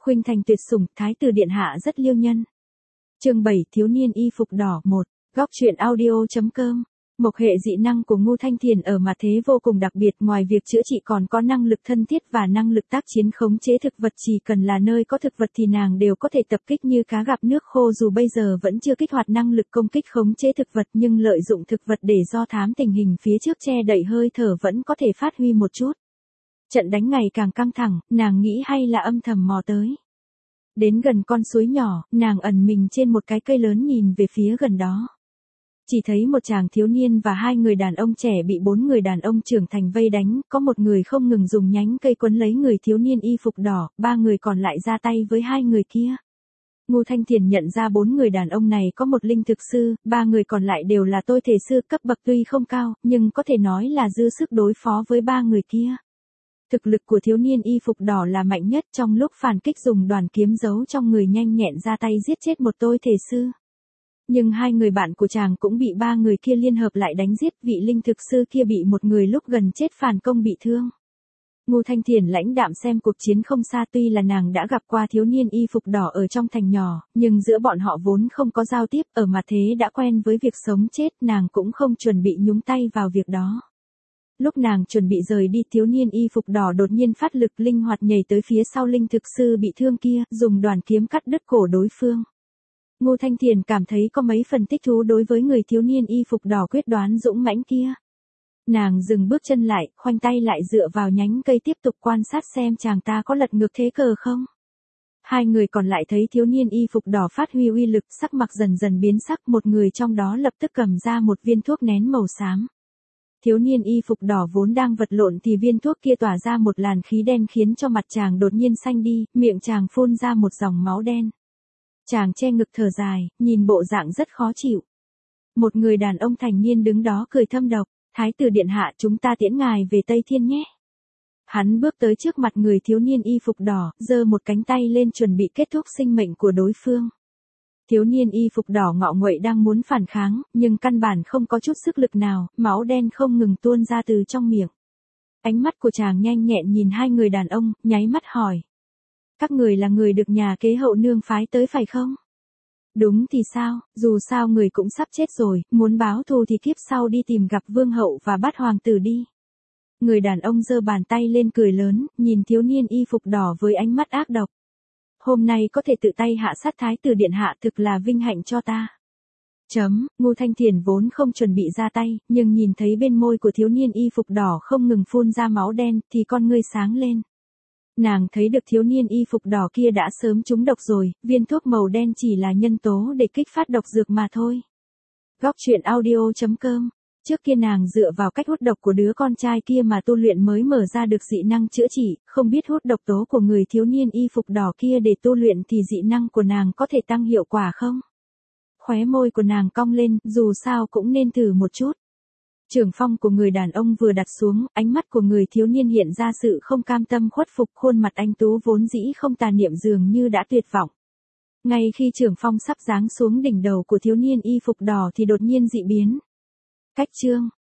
Khuynh Thành tuyệt sủng, thái tử điện hạ rất liêu nhân. Chương 7, thiếu niên y phục đỏ 1. Góc truyện audio.com. Mộc hệ dị năng của Ngô Thanh Thiền ở mặt thế vô cùng đặc biệt, ngoài việc chữa trị còn có năng lực thân thiết và năng lực tác chiến khống chế thực vật, chỉ cần là nơi có thực vật thì nàng đều có thể tập kích như cá gặp nước khô. Dù bây giờ vẫn chưa kích hoạt năng lực công kích khống chế thực vật, nhưng lợi dụng thực vật để do thám tình hình phía trước che đậy hơi thở vẫn có thể phát huy một chút. Trận đánh ngày càng căng thẳng, nàng nghĩ hay là âm thầm mò tới. Đến gần con suối nhỏ, nàng ẩn mình trên một cái cây lớn nhìn về phía gần đó. Chỉ thấy một chàng thiếu niên và hai người đàn ông trẻ bị bốn người đàn ông trưởng thành vây đánh, có một người không ngừng dùng nhánh cây quấn lấy người thiếu niên y phục đỏ, ba người còn lại ra tay với hai người kia. Ngô Thanh Thiền nhận ra bốn người đàn ông này có một linh thực sư, ba người còn lại đều là tôi thể sư, cấp bậc tuy không cao, nhưng có thể nói là dư sức đối phó với ba người kia. Thực lực của thiếu niên y phục đỏ là mạnh nhất, trong lúc phản kích dùng đoàn kiếm giấu trong người nhanh nhẹn ra tay giết chết một tôi thể sư. Nhưng hai người bạn của chàng cũng bị ba người kia liên hợp lại đánh giết, vị linh thực sư kia bị một người lúc gần chết phản công bị thương. Ngô Thanh Thiền lãnh đạm xem cuộc chiến không xa, tuy là nàng đã gặp qua thiếu niên y phục đỏ ở trong thành nhỏ, nhưng giữa bọn họ vốn không có giao tiếp, ở mặt thế đã quen với việc sống chết, nàng cũng không chuẩn bị nhúng tay vào việc đó. Lúc nàng chuẩn bị rời đi, thiếu niên y phục đỏ đột nhiên phát lực linh hoạt nhảy tới phía sau linh thực sư bị thương kia, dùng đoàn kiếm cắt đứt cổ đối phương. Ngô Thanh Thiền cảm thấy có mấy phần thích thú đối với người thiếu niên y phục đỏ quyết đoán dũng mãnh kia. Nàng dừng bước chân lại, khoanh tay lại dựa vào nhánh cây tiếp tục quan sát xem chàng ta có lật ngược thế cờ không. Hai người còn lại thấy thiếu niên y phục đỏ phát huy uy lực, sắc mặt dần dần biến sắc, một người trong đó lập tức cầm ra một viên thuốc nén màu xám. Thiếu niên y phục đỏ vốn đang vật lộn thì viên thuốc kia tỏa ra một làn khí đen khiến cho mặt chàng đột nhiên xanh đi, miệng chàng phun ra một dòng máu đen. Chàng che ngực thở dài, nhìn bộ dạng rất khó chịu. Một người đàn ông thành niên đứng đó cười thâm độc, thái tử điện hạ, chúng ta tiễn ngài về Tây Thiên nhé. Hắn bước tới trước mặt người thiếu niên y phục đỏ, giơ một cánh tay lên chuẩn bị kết thúc sinh mệnh của đối phương. Thiếu niên y phục đỏ ngọ nguậy đang muốn phản kháng, nhưng căn bản không có chút sức lực nào, máu đen không ngừng tuôn ra từ trong miệng. Ánh mắt của chàng nhanh nhẹn nhìn hai người đàn ông, nháy mắt hỏi. Các người là người được nhà kế hậu nương phái tới phải không? Đúng thì sao, dù sao người cũng sắp chết rồi, muốn báo thù thì kiếp sau đi tìm gặp vương hậu và bắt hoàng tử đi. Người đàn ông giơ bàn tay lên cười lớn, nhìn thiếu niên y phục đỏ với ánh mắt ác độc. Hôm nay có thể tự tay hạ sát thái tử điện hạ thực là vinh hạnh cho ta. Ngô Thanh Thiền vốn không chuẩn bị ra tay, nhưng nhìn thấy bên môi của thiếu niên y phục đỏ không ngừng phun ra máu đen thì con ngươi sáng lên. Nàng thấy được thiếu niên y phục đỏ kia đã sớm trúng độc rồi, viên thuốc màu đen chỉ là nhân tố để kích phát độc dược mà thôi. Góc truyện audio.com. Trước kia nàng dựa vào cách hút độc của đứa con trai kia mà tu luyện mới mở ra được dị năng chữa trị, không biết hút độc tố của người thiếu niên y phục đỏ kia để tu luyện thì dị năng của nàng có thể tăng hiệu quả không? Khóe môi của nàng cong lên, dù sao cũng nên thử một chút. Trường phong của người đàn ông vừa đặt xuống, ánh mắt của người thiếu niên hiện ra sự không cam tâm khuất phục, khuôn mặt anh tú vốn dĩ không tà niệm dường như đã tuyệt vọng. Ngay khi trường phong sắp giáng xuống đỉnh đầu của thiếu niên y phục đỏ thì đột nhiên dị biến. Cách chương